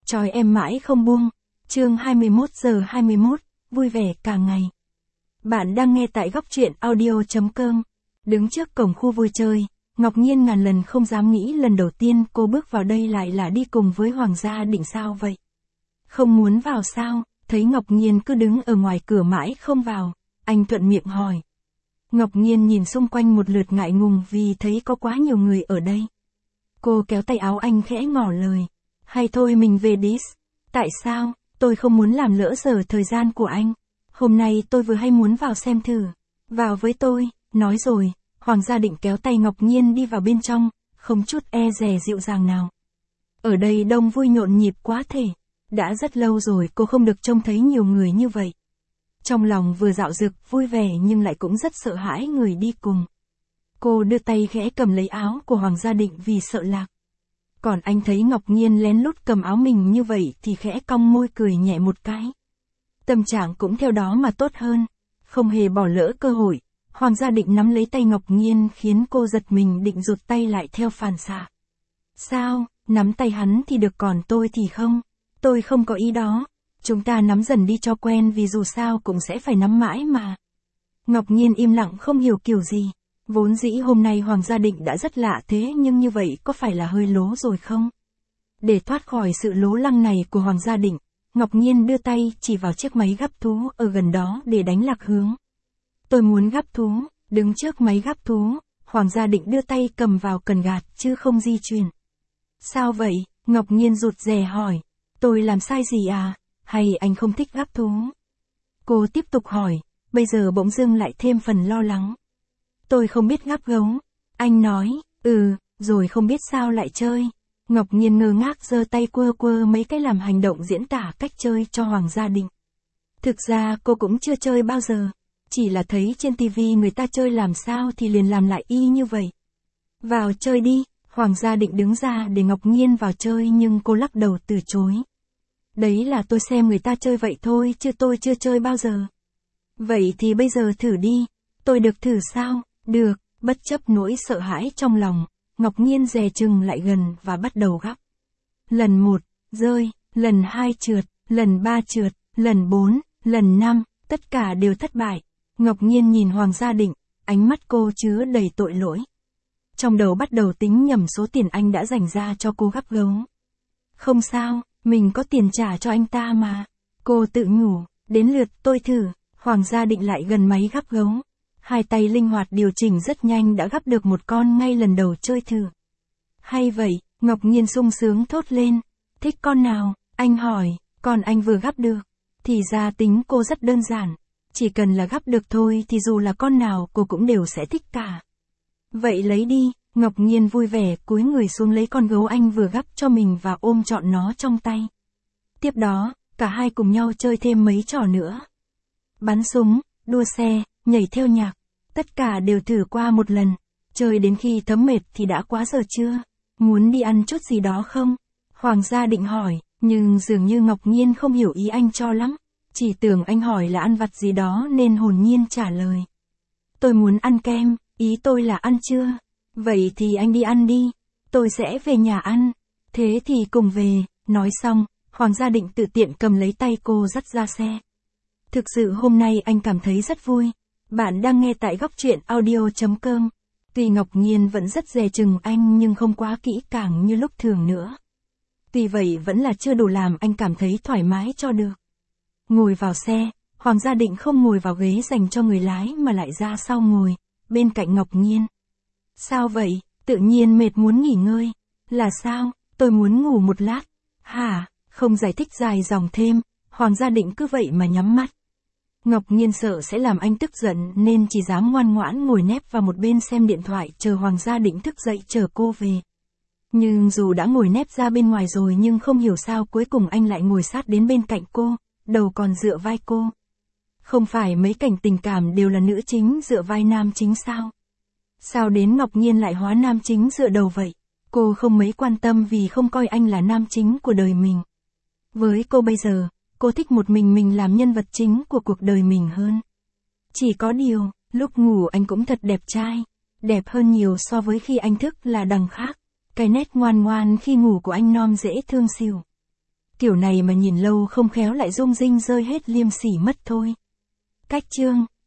trói em mãi không buông. Chương 21:21, vui vẻ cả ngày. Bạn đang nghe tại góc truyện audio.com. Đứng trước cổng khu vui chơi, Ngọc Nhiên ngàn lần không dám nghĩ lần đầu tiên cô bước vào đây lại là đi cùng với Hoàng Gia Định sao vậy. Không muốn vào sao? Thấy Ngọc Nhiên cứ đứng ở ngoài cửa mãi không vào, anh thuận miệng hỏi. Ngọc Nhiên nhìn xung quanh một lượt ngại ngùng vì thấy có quá nhiều người ở đây. Cô kéo tay áo anh khẽ ngỏ lời. Hay thôi mình về đi. Tại sao? Tôi không muốn làm lỡ giờ thời gian của anh. Hôm nay tôi vừa hay muốn vào xem thử. Vào với tôi, nói rồi, Hoàng Gia Định kéo tay Ngọc Nhiên đi vào bên trong, không chút e dè dịu dàng nào. Ở đây đông vui nhộn nhịp quá thể. Đã rất lâu rồi cô không được trông thấy nhiều người như vậy. Trong lòng vừa dạo dực vui vẻ nhưng lại cũng rất sợ hãi người đi cùng. Cô đưa tay khẽ cầm lấy áo của Hoàng Gia Định vì sợ lạc. Còn anh thấy Ngọc Nhiên lén lút cầm áo mình như vậy thì khẽ cong môi cười nhẹ một cái. Tâm trạng cũng theo đó mà tốt hơn, không hề bỏ lỡ cơ hội. Hoàng Gia Định nắm lấy tay Ngọc Nhiên khiến cô giật mình định rụt tay lại theo phản xạ. Sao, nắm tay hắn thì được còn tôi thì không? Tôi không có ý đó. Chúng ta nắm dần đi cho quen vì dù sao cũng sẽ phải nắm mãi mà. Ngọc Nhiên im lặng không hiểu kiểu gì. Vốn dĩ hôm nay Hoàng Gia Định đã rất lạ thế nhưng như vậy có phải là hơi lố rồi không? Để thoát khỏi sự lố lăng này của Hoàng Gia Định, Ngọc Nhiên đưa tay chỉ vào chiếc máy gắp thú ở gần đó để đánh lạc hướng. Tôi muốn gắp thú, đứng trước máy gắp thú, Hoàng Gia Định đưa tay cầm vào cần gạt chứ không di chuyển. Sao vậy? Ngọc Nhiên rụt rè hỏi. Tôi làm sai gì à? Hay anh không thích gắp thú? Cô tiếp tục hỏi, bây giờ bỗng dưng lại thêm phần lo lắng. Tôi không biết gắp gấu. Anh nói, rồi không biết sao lại chơi. Ngọc Nhiên ngơ ngác giơ tay quơ quơ mấy cái làm hành động diễn tả cách chơi cho Hoàng Gia Định. Thực ra cô cũng chưa chơi bao giờ. Chỉ là thấy trên tivi người ta chơi làm sao thì liền làm lại y như vậy. Vào chơi đi, Hoàng Gia Định đứng ra để Ngọc Nhiên vào chơi nhưng cô lắc đầu từ chối. Đấy là tôi xem người ta chơi vậy thôi chứ tôi chưa chơi bao giờ. Vậy thì bây giờ thử đi, tôi được thử sao? Được, bất chấp nỗi sợ hãi trong lòng, Ngọc Nhiên dè chừng lại gần và bắt đầu gắp. Lần 1, rơi, lần 2 trượt, lần 3 trượt, lần 4, lần 5, tất cả đều thất bại. Ngọc Nhiên nhìn Hoàng Gia Định, ánh mắt cô chứa đầy tội lỗi. Trong đầu bắt đầu tính nhầm số tiền anh đã dành ra cho cô gắp gấu. Không sao, mình có tiền trả cho anh ta mà. Cô tự nhủ, đến lượt tôi thử. Hoàng Gia Định lại gần máy gắp gấu. Hai tay linh hoạt điều chỉnh rất nhanh đã gắp được một con ngay lần đầu chơi thử. Hay vậy, Ngọc Nhiên sung sướng thốt lên. Thích con nào? Anh hỏi, còn anh vừa gắp được. Thì ra tính cô rất đơn giản. Chỉ cần là gắp được thôi thì dù là con nào cô cũng đều sẽ thích cả. Vậy lấy đi, Ngọc Nhiên vui vẻ cúi người xuống lấy con gấu anh vừa gắp cho mình và ôm trọn nó trong tay. Tiếp đó, cả hai cùng nhau chơi thêm mấy trò nữa. Bắn súng, đua xe, nhảy theo nhạc, tất cả đều thử qua một lần. Chơi đến khi thấm mệt thì đã quá giờ trưa. Muốn đi ăn chút gì đó không? Hoàng Gia Định hỏi, nhưng dường như Ngọc Nhiên không hiểu ý anh cho lắm. Chỉ tưởng anh hỏi là ăn vặt gì đó nên hồn nhiên trả lời. Tôi muốn ăn kem, ý tôi là ăn trưa. Vậy thì anh đi ăn đi, tôi sẽ về nhà ăn. Thế thì cùng về, nói xong, Hoàng Gia Định tự tiện cầm lấy tay cô dắt ra xe. Thực sự hôm nay anh cảm thấy rất vui. Bạn đang nghe tại góc truyện audio.com. Tuy Ngọc Nhiên vẫn rất dè chừng anh nhưng không quá kỹ càng như lúc thường nữa. Tuy vậy vẫn là chưa đủ làm anh cảm thấy thoải mái cho được. Ngồi vào xe, Hoàng Gia Định không ngồi vào ghế dành cho người lái mà lại ra sau ngồi, bên cạnh Ngọc Nhiên. Sao vậy? Tự nhiên mệt muốn nghỉ ngơi. Là sao? Tôi muốn ngủ một lát. Hả? Không giải thích dài dòng thêm, Hoàng Gia Định cứ vậy mà nhắm mắt. Ngọc Nhiên sợ sẽ làm anh tức giận nên chỉ dám ngoan ngoãn ngồi nép vào một bên xem điện thoại chờ Hoàng Gia Định thức dậy chờ cô về. Nhưng dù đã ngồi nép ra bên ngoài rồi nhưng không hiểu sao cuối cùng anh lại ngồi sát đến bên cạnh cô, đầu còn dựa vai cô. Không phải mấy cảnh tình cảm đều là nữ chính dựa vai nam chính sao? Sao đến Ngọc Nhiên lại hóa nam chính dựa đầu vậy? Cô không mấy quan tâm vì không coi anh là nam chính của đời mình. Với cô bây giờ, cô thích một mình làm nhân vật chính của cuộc đời mình hơn. Chỉ có điều, lúc ngủ anh cũng thật đẹp trai. Đẹp hơn nhiều so với khi anh thức là đằng khác. Cái nét ngoan ngoan khi ngủ của anh non dễ thương xỉu. Kiểu này mà nhìn lâu không khéo lại rung rinh rơi hết liêm sỉ mất thôi. Cách chương